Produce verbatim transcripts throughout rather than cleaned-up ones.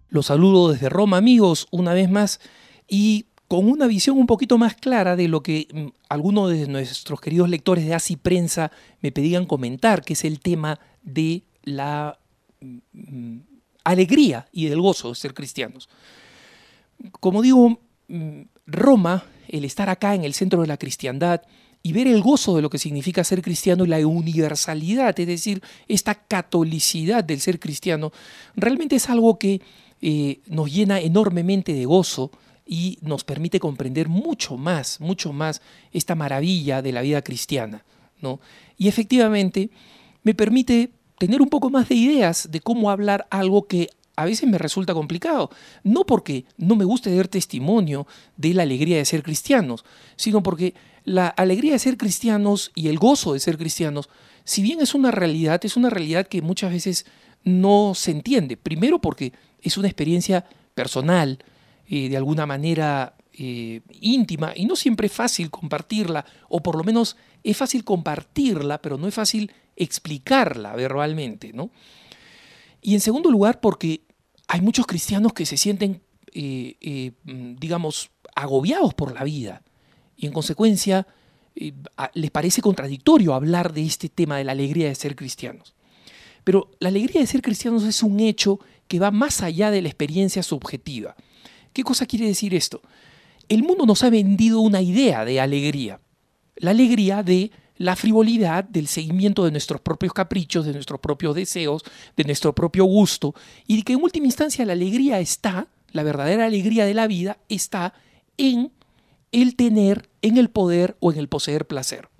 Los saludo desde Roma, amigos, una vez más, y con una visión un poquito más clara de lo que mm, algunos de nuestros queridos lectores de Así Prensa me pedían comentar, que es el tema de la mm, alegría y del gozo de ser cristianos. Como digo, mm, Roma, el estar acá en el centro de la cristiandad y ver el gozo de lo que significa ser cristiano y la universalidad, es decir, esta catolicidad del ser cristiano, realmente es algo que eh, nos llena enormemente de gozo y nos permite comprender mucho más, mucho más esta maravilla de la vida cristiana, ¿no? Y efectivamente me permite tener un poco más de ideas de cómo hablar algo que a veces me resulta complicado, no porque no me guste dar testimonio de la alegría de ser cristianos, sino porque la alegría de ser cristianos y el gozo de ser cristianos, si bien es una realidad, es una realidad que muchas veces no se entiende. Primero porque es una experiencia personal, eh, de alguna manera eh, íntima, y no siempre es fácil compartirla, o por lo menos es fácil compartirla, pero no es fácil explicarla verbalmente, ¿no? Y en segundo lugar porque hay muchos cristianos que se sienten, eh, eh, digamos, agobiados por la vida y en consecuencia eh, a, les parece contradictorio hablar de este tema de la alegría de ser cristianos. Pero la alegría de ser cristianos es un hecho que va más allá de la experiencia subjetiva. ¿Qué cosa quiere decir esto? El mundo nos ha vendido una idea de alegría, la alegría de la frivolidad, del seguimiento de nuestros propios caprichos, de nuestros propios deseos, de nuestro propio gusto, y que en última instancia la alegría está, la verdadera alegría de la vida está en el tener, en el poder o en el poseer placer.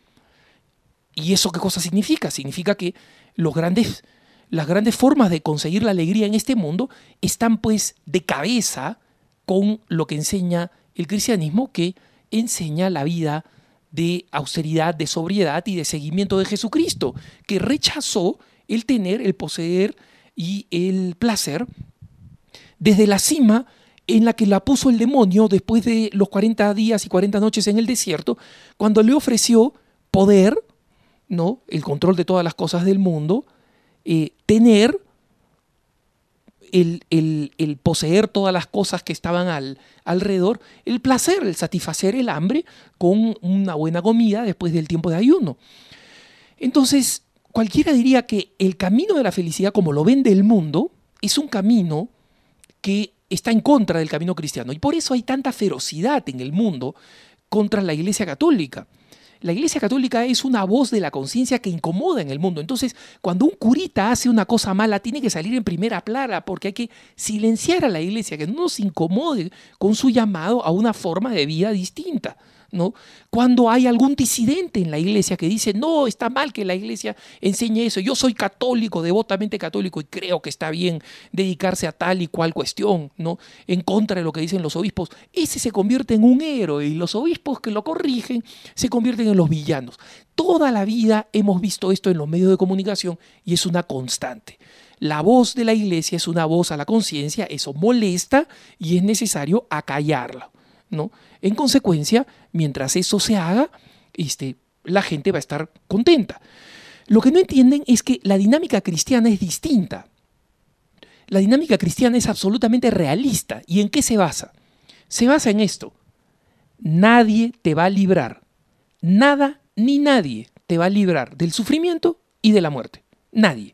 ¿Y eso qué cosa significa? Significa que los grandes, las grandes formas de conseguir la alegría en este mundo están pues de cabeza con lo que enseña el cristianismo, que enseña la vida de austeridad, de sobriedad y de seguimiento de Jesucristo, que rechazó el tener, el poseer y el placer desde la cima en la que la puso el demonio después de los cuarenta días y cuarenta noches en el desierto, cuando le ofreció poder, ¿no?, el control de todas las cosas del mundo, eh, tener El, el, el poseer todas las cosas que estaban al, alrededor, el placer, el satisfacer el hambre con una buena comida después del tiempo de ayuno. Entonces, cualquiera diría que el camino de la felicidad, como lo vende el mundo, es un camino que está en contra del camino cristiano. Y por eso hay tanta ferocidad en el mundo contra la Iglesia Católica. La Iglesia Católica es una voz de la conciencia que incomoda en el mundo. Entonces, cuando un curita hace una cosa mala, tiene que salir en primera plana porque hay que silenciar a la Iglesia, que no nos incomode con su llamado a una forma de vida distinta, ¿no? Cuando hay algún disidente en la Iglesia que dice, no, está mal que la Iglesia enseñe eso, yo soy católico, devotamente católico, y creo que está bien dedicarse a tal y cual cuestión, ¿no?, en contra de lo que dicen los obispos, ese se convierte en un héroe y los obispos que lo corrigen se convierten en los villanos. Toda la vida hemos visto esto en los medios de comunicación y es una constante. La voz de la Iglesia es una voz a la conciencia, eso molesta y es necesario acallarla, ¿no? En consecuencia, mientras eso se haga, este, la gente va a estar contenta. Lo que no entienden es que la dinámica cristiana es distinta. La dinámica cristiana es absolutamente realista. ¿Y en qué se basa? Se basa en esto. Nadie te va a librar. Nada ni nadie te va a librar del sufrimiento y de la muerte. Nadie.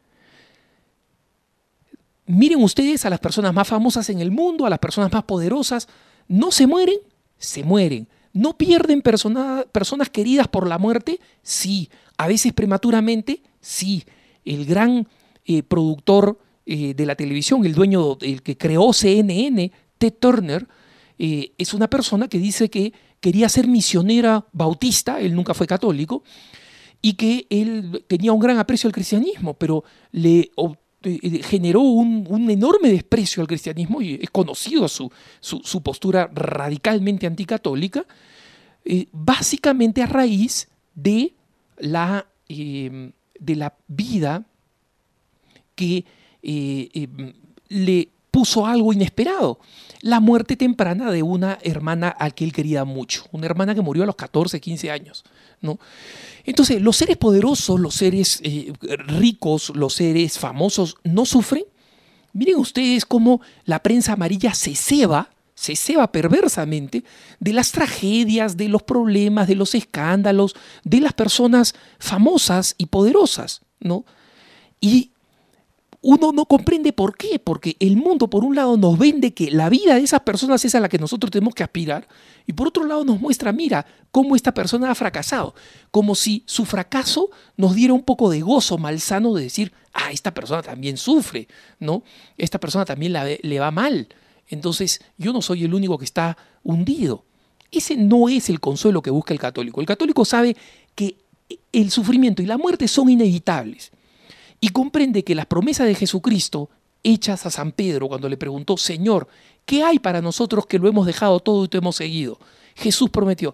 Miren ustedes a las personas más famosas en el mundo, a las personas más poderosas. ¿No se mueren? Se mueren. ¿No pierden persona, personas queridas por la muerte? Sí. ¿A veces prematuramente? Sí. El gran eh, productor eh, de la televisión, el dueño, el que creó C N N, Ted Turner, eh, es una persona que dice que quería ser misionera bautista, él nunca fue católico, y que él tenía un gran aprecio al cristianismo, pero le generó un, un enorme desprecio al cristianismo y es conocido su, su, su postura radicalmente anticatólica, eh, básicamente a raíz de la, eh, de la vida que eh, eh, le puso algo inesperado, la muerte temprana de una hermana a que él quería mucho, una hermana que murió a los catorce, quince años, ¿no? Entonces, los seres poderosos, los seres eh, ricos, los seres famosos, ¿no sufren? Miren ustedes cómo la prensa amarilla se ceba, se ceba perversamente de las tragedias, de los problemas, de los escándalos, de las personas famosas y poderosas, ¿no? Y uno no comprende por qué, porque el mundo por un lado nos vende que la vida de esas personas es a la que nosotros tenemos que aspirar y por otro lado nos muestra, mira, cómo esta persona ha fracasado, como si su fracaso nos diera un poco de gozo malsano de decir, ah, esta persona también sufre, ¿no? Esta persona también la, le va mal, entonces yo no soy el único que está hundido. Ese no es el consuelo que busca el católico. El católico sabe que el sufrimiento y la muerte son inevitables. Y comprende que las promesas de Jesucristo, hechas a San Pedro cuando le preguntó, Señor, ¿qué hay para nosotros que lo hemos dejado todo y te hemos seguido? Jesús prometió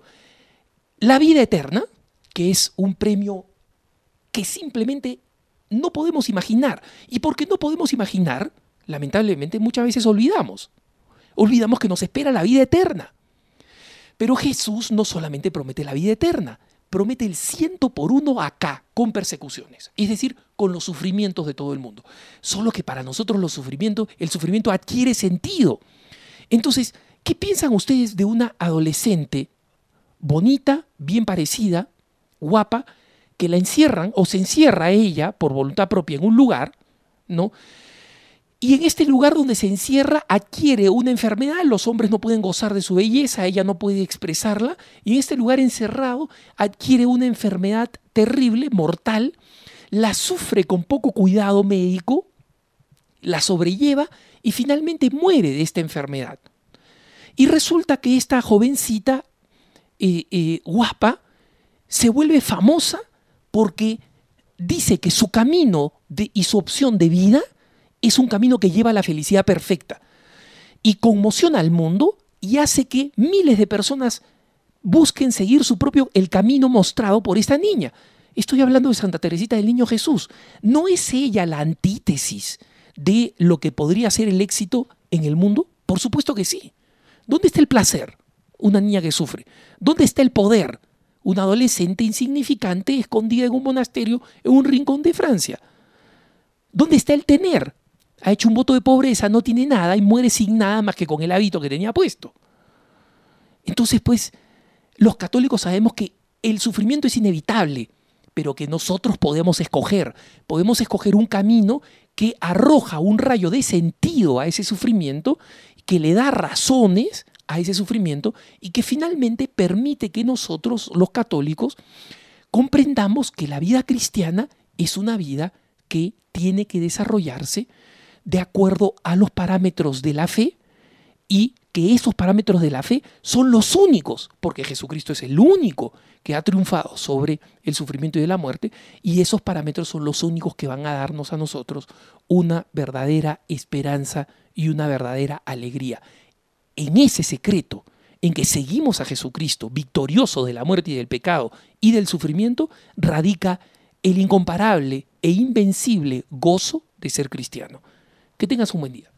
la vida eterna, que es un premio que simplemente no podemos imaginar. Y porque no podemos imaginar, lamentablemente muchas veces olvidamos. Olvidamos que nos espera la vida eterna. Pero Jesús no solamente promete la vida eterna, promete el ciento por uno acá, con persecuciones, es decir, con los sufrimientos de todo el mundo. Solo que para nosotros los sufrimientos, el sufrimiento adquiere sentido. Entonces, ¿qué piensan ustedes de una adolescente bonita, bien parecida, guapa, que la encierran o se encierra ella por voluntad propia en un lugar, ¿no? Y en este lugar donde se encierra adquiere una enfermedad, los hombres no pueden gozar de su belleza, ella no puede expresarla, y en este lugar encerrado adquiere una enfermedad terrible, mortal, la sufre con poco cuidado médico, la sobrelleva y finalmente muere de esta enfermedad. Y resulta que esta jovencita eh, eh, guapa se vuelve famosa porque dice que su camino de, y su opción de vida es un camino que lleva a la felicidad perfecta y conmociona al mundo y hace que miles de personas busquen seguir su propio, el camino mostrado por esta niña. Estoy hablando de Santa Teresita del Niño Jesús. ¿No es ella la antítesis de lo que podría ser el éxito en el mundo? Por supuesto que sí. ¿Dónde está el placer? Una niña que sufre. ¿Dónde está el poder? Una adolescente insignificante escondida en un monasterio en un rincón de Francia. ¿Dónde está el tener? Ha hecho un voto de pobreza, no tiene nada y muere sin nada más que con el hábito que tenía puesto. Entonces, pues, los católicos sabemos que el sufrimiento es inevitable, pero que nosotros podemos escoger. Podemos escoger un camino que arroja un rayo de sentido a ese sufrimiento, que le da razones a ese sufrimiento y que finalmente permite que nosotros, los católicos, comprendamos que la vida cristiana es una vida que tiene que desarrollarse de acuerdo a los parámetros de la fe y que esos parámetros de la fe son los únicos, porque Jesucristo es el único que ha triunfado sobre el sufrimiento y la muerte, y esos parámetros son los únicos que van a darnos a nosotros una verdadera esperanza y una verdadera alegría. En ese secreto, en que seguimos a Jesucristo, victorioso de la muerte y del pecado y del sufrimiento, radica el incomparable e invencible gozo de ser cristiano. Que tengas un buen día.